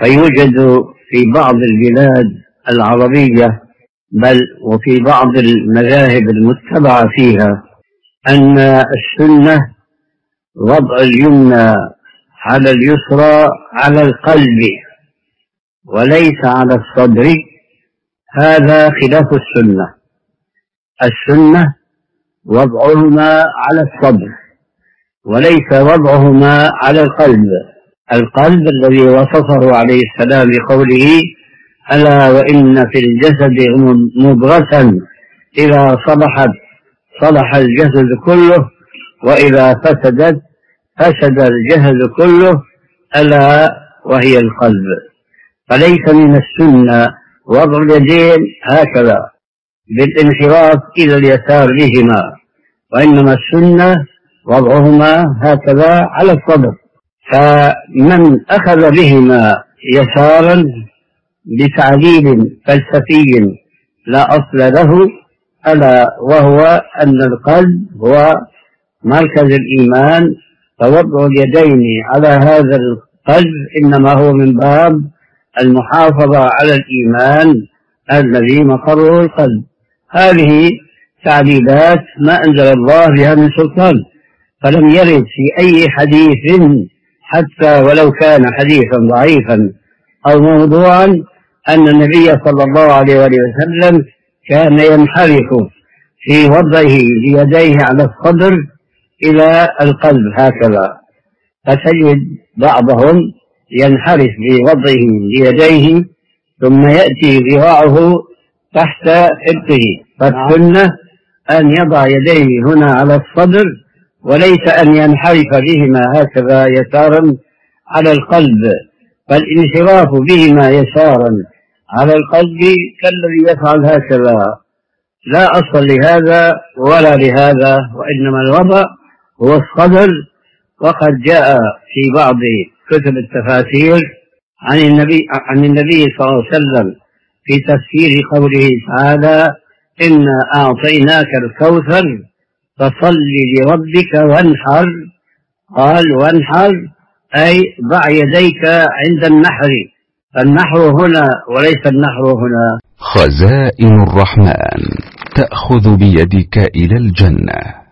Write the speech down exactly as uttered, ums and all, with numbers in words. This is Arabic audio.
فيوجد في بعض البلاد العربية بل وفي بعض المذاهب المتبعة فيها أن السنة وضع اليمنى على اليسرى على القلب وليس على الصدر. هذا خلاف السنة. السنة وضعهما على الصدر وليس وضعهما على القلب. القلب الذي وصفه عليه السلام بقوله: ألا وإن في الجسد مضغة إذا صلحت صلح الجسد كله وإذا فسدت فسد الجسد كله، ألا وهي القلب. فليس من السنة وضع اليدين هكذا بالانحراف إلى اليسار بهما، وإنما السنة وضعهما هكذا على الصدر. فمن أخذ بهما يسارا بتعليل فلسفي لا أصل له، ألا وهو أن القلب هو مركز الإيمان، فوضع اليدين على هذا القلب إنما هو من باب المحافظة على الإيمان الذي مقره القلب. هذه تعليلات ما أنزل الله بها من سلطان، فلم يرد في أي حديث حتى ولو كان حديثا ضعيفا أو موضوعا أن النبي صلى الله عليه وسلم كان ينحرف في وضعه ليديه على الصدر إلى القلب هكذا. فتجد بعضهم ينحرف في وضعه ليديه ثم يأتي ذراعه تحت حبه. فالسنة أن يضع يديه هنا على الصدر وليس أن ينحرف بهما هكذا يسارا على القلب. فالانحراف بهما يسارا على القلب كالذي يفعل هكذا لا أصل لهذا ولا لهذا، وإنما الوضع هو الصدر. وقد جاء في بعض كتب التفاسير عن النبي عن النبي صلى الله عليه وسلم في تفسير قوله تعالى: إنا أعطيناك الكوثر فصل لربك وانحر. قال: وانحر أي ضع يديك عند النحر، فالنحر هنا وليس النحر هنا. خزائن الرحمن تأخذ بيدك إلى الجنة.